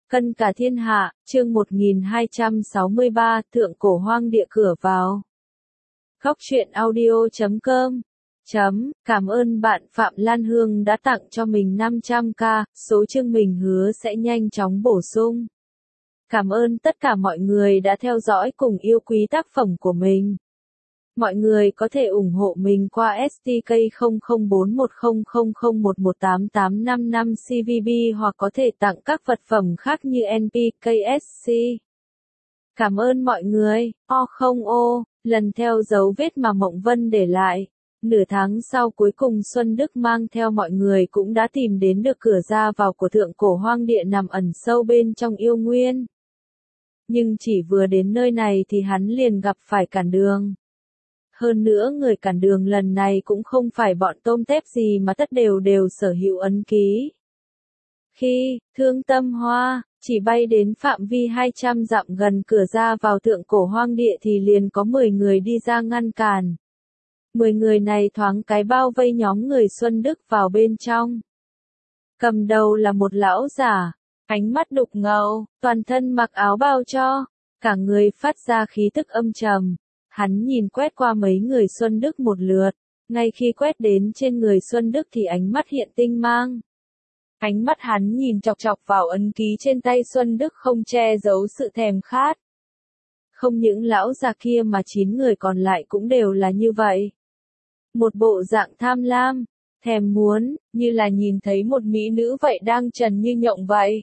Cân cả thiên hạ, chương 1263, thượng cổ hoang địa cửa vào. Góc truyện audio.com. Cảm ơn bạn Phạm Lan Hương đã tặng cho mình 500k, số chương mình hứa sẽ nhanh chóng bổ sung. Cảm ơn tất cả mọi người đã theo dõi cùng yêu quý tác phẩm của mình. Mọi người có thể ủng hộ mình qua STK 00410001188855 CVB hoặc có thể tặng các vật phẩm khác như NPKSC. Cảm ơn mọi người. Lần theo dấu vết mà Mộng Vân để lại. Nửa tháng sau cuối cùng Xuân Đức mang theo mọi người cũng đã tìm đến được cửa ra vào của thượng cổ hoang địa nằm ẩn sâu bên trong yêu nguyên. Nhưng chỉ vừa đến nơi này thì hắn liền gặp phải cản đường. Hơn nữa người cản đường lần này cũng không phải bọn tôm tép gì mà tất đều sở hữu ấn ký. Khi Thương Tâm Hoa chỉ bay đến phạm vi 200 dặm gần cửa ra vào thượng cổ hoang địa thì liền có 10 người đi ra ngăn cản. 10 người này thoáng cái bao vây nhóm người Xuân Đức vào bên trong. Cầm đầu là một lão giả, ánh mắt đục ngầu, toàn thân mặc áo bao cho, cả người phát ra khí tức âm trầm. Hắn nhìn quét qua mấy người Xuân Đức một lượt, ngay khi quét đến trên người Xuân Đức thì ánh mắt hiện tinh mang. Ánh mắt hắn nhìn chọc chọc vào ấn ký trên tay Xuân Đức không che giấu sự thèm khát. Không những lão già kia mà 9 người còn lại cũng đều là như vậy. Một bộ dạng tham lam, thèm muốn, như là nhìn thấy một mỹ nữ vậy đang trần như nhộng vậy.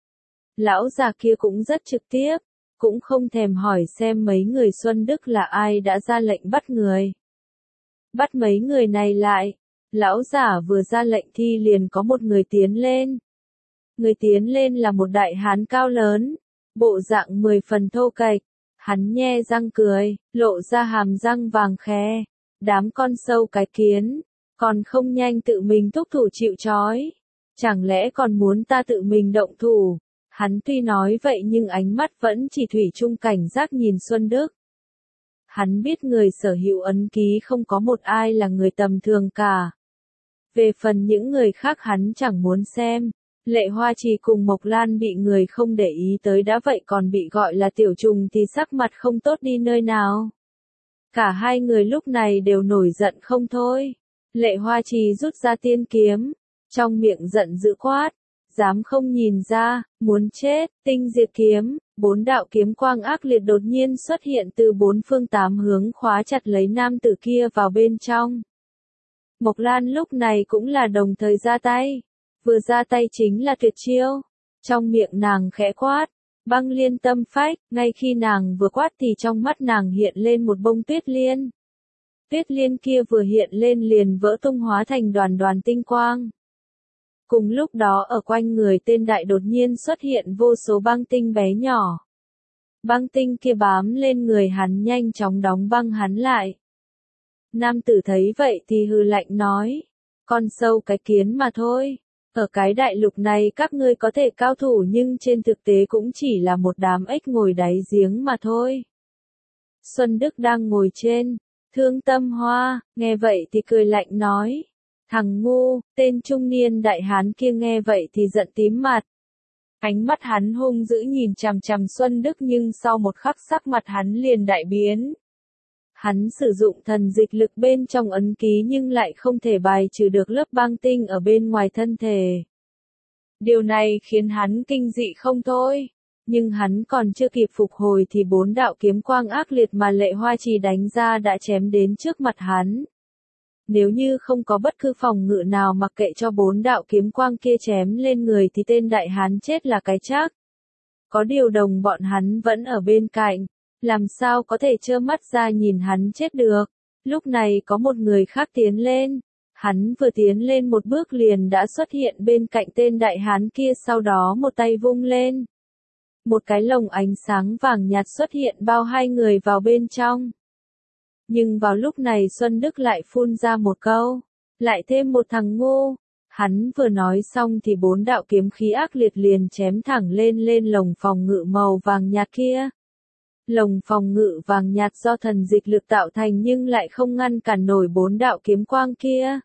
Lão già kia cũng rất trực tiếp. Cũng không thèm hỏi xem mấy người Xuân Đức là ai đã ra lệnh bắt người. Bắt mấy người này lại. Lão giả vừa ra lệnh thì liền có một người tiến lên. Người tiến lên là một đại hán cao lớn, bộ dạng 10 phần thô kệch. Hắn nhe răng cười, lộ ra hàm răng vàng khè. Đám con sâu cái kiến, còn không nhanh tự mình thúc thủ chịu trói. Chẳng lẽ còn muốn ta tự mình động thủ? Hắn tuy nói vậy nhưng ánh mắt vẫn chỉ thủy chung cảnh giác nhìn Xuân Đức. Hắn biết người sở hữu ấn ký không có một ai là người tầm thường cả. Về phần những người khác hắn chẳng muốn xem. Lệ Hoa Trì cùng Mộc Lan bị người không để ý tới đã vậy còn bị gọi là tiểu trùng thì sắc mặt không tốt đi nơi nào. Cả hai người lúc này đều nổi giận không thôi. Lệ Hoa Trì rút ra tiên kiếm, trong miệng giận dữ quát. Dám không nhìn ra, muốn chết, tinh diệt kiếm, 4 đạo kiếm quang ác liệt đột nhiên xuất hiện từ 4 phương 8 hướng khóa chặt lấy nam tử kia vào bên trong. Mộc Lan lúc này cũng là đồng thời ra tay, vừa ra tay chính là tuyệt chiêu, trong miệng nàng khẽ quát, băng liên tâm phách, ngay khi nàng vừa quát thì trong mắt nàng hiện lên một bông tuyết liên. Tuyết liên kia vừa hiện lên liền vỡ tung hóa thành đoàn đoàn tinh quang. Cùng lúc đó ở quanh người tên đại đột nhiên xuất hiện vô số băng tinh bé nhỏ. Băng tinh kia bám lên người hắn nhanh chóng đóng băng hắn lại. Nam tử thấy vậy thì hừ lạnh nói, con sâu cái kiến mà thôi. Ở cái đại lục này các ngươi có thể cao thủ nhưng trên thực tế cũng chỉ là một đám ếch ngồi đáy giếng mà thôi. Xuân Đức đang ngồi trên Thương Tâm Hoa, nghe vậy thì cười lạnh nói. Thằng ngu, tên trung niên đại hán kia nghe vậy thì giận tím mặt. Ánh mắt hắn hung dữ nhìn chằm chằm Xuân Đức nhưng sau một khắc sắc mặt hắn liền đại biến. Hắn sử dụng thần dịch lực bên trong ấn ký nhưng lại không thể bài trừ được lớp băng tinh ở bên ngoài thân thể. Điều này khiến hắn kinh dị không thôi. Nhưng hắn còn chưa kịp phục hồi thì 4 đạo kiếm quang ác liệt mà Lệ Hoa Trì đánh ra đã chém đến trước mặt hắn. Nếu như không có bất cứ phòng ngự nào mặc kệ cho 4 đạo kiếm quang kia chém lên người thì tên đại hán chết là cái chắc. Có điều đồng bọn hắn vẫn ở bên cạnh, làm sao có thể trơ mắt ra nhìn hắn chết được. Lúc này có một người khác tiến lên, hắn vừa tiến lên một bước liền đã xuất hiện bên cạnh tên đại hán kia sau đó một tay vung lên. Một cái lồng ánh sáng vàng nhạt xuất hiện bao hai người vào bên trong. Nhưng vào lúc này Xuân Đức lại phun ra một câu, lại thêm một thằng ngu. Hắn vừa nói xong thì 4 đạo kiếm khí ác liệt liền chém thẳng lên lồng phòng ngự màu vàng nhạt kia. Lồng phòng ngự vàng nhạt do thần dịch lực tạo thành nhưng lại không ngăn cản nổi 4 đạo kiếm quang kia.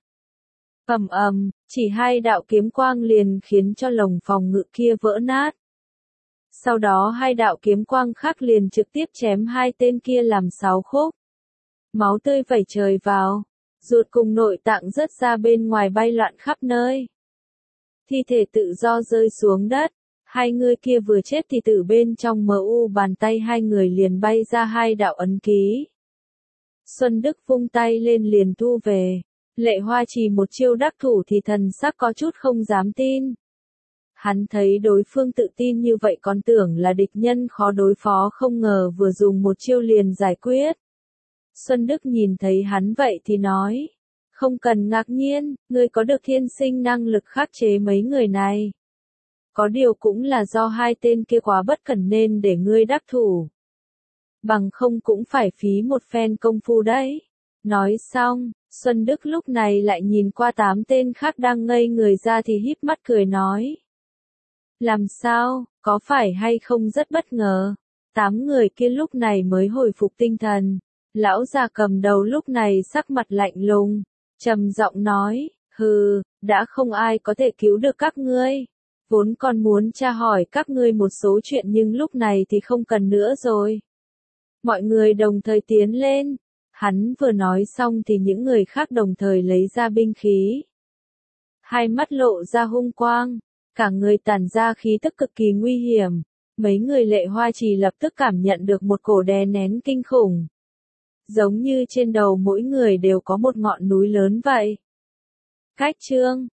Chỉ 2 đạo kiếm quang liền khiến cho lồng phòng ngự kia vỡ nát. Sau đó hai đạo kiếm quang khác liền trực tiếp chém hai tên kia làm 6 khúc. Máu tươi vẩy trời vào, ruột cùng nội tạng rớt ra bên ngoài bay loạn khắp nơi. Thi thể tự do rơi xuống đất, hai người kia vừa chết thì từ bên trong MU bàn tay hai người liền bay ra hai đạo ấn ký. Xuân Đức vung tay lên liền thu về. Lệ Hoa chỉ một chiêu đắc thủ thì thần sắc có chút không dám tin. Hắn thấy đối phương tự tin như vậy còn tưởng là địch nhân khó đối phó, không ngờ vừa dùng một chiêu liền giải quyết. Xuân Đức nhìn thấy hắn vậy thì nói, không cần ngạc nhiên, ngươi có được thiên sinh năng lực khắc chế mấy người này. Có điều cũng là do hai tên kia quá bất cẩn nên để ngươi đắc thủ. Bằng không cũng phải phí một phen công phu đấy. Nói xong, Xuân Đức lúc này lại nhìn qua 8 tên khác đang ngây người ra thì híp mắt cười nói. Làm sao, có phải hay không rất bất ngờ? 8 người kia lúc này mới hồi phục tinh thần. Lão già cầm đầu lúc này sắc mặt lạnh lùng, trầm giọng nói, hừ, đã không ai có thể cứu được các ngươi. Vốn còn muốn tra hỏi các ngươi một số chuyện nhưng lúc này thì không cần nữa rồi. Mọi người đồng thời tiến lên. Hắn vừa nói xong thì những người khác đồng thời lấy ra binh khí. Hai mắt lộ ra hung quang, cả người tản ra khí tức cực kỳ nguy hiểm. Mấy người Lệ Hoa Trì lập tức cảm nhận được một cổ đè nén kinh khủng. Giống như trên đầu mỗi người đều có một ngọn núi lớn vậy. Cách chương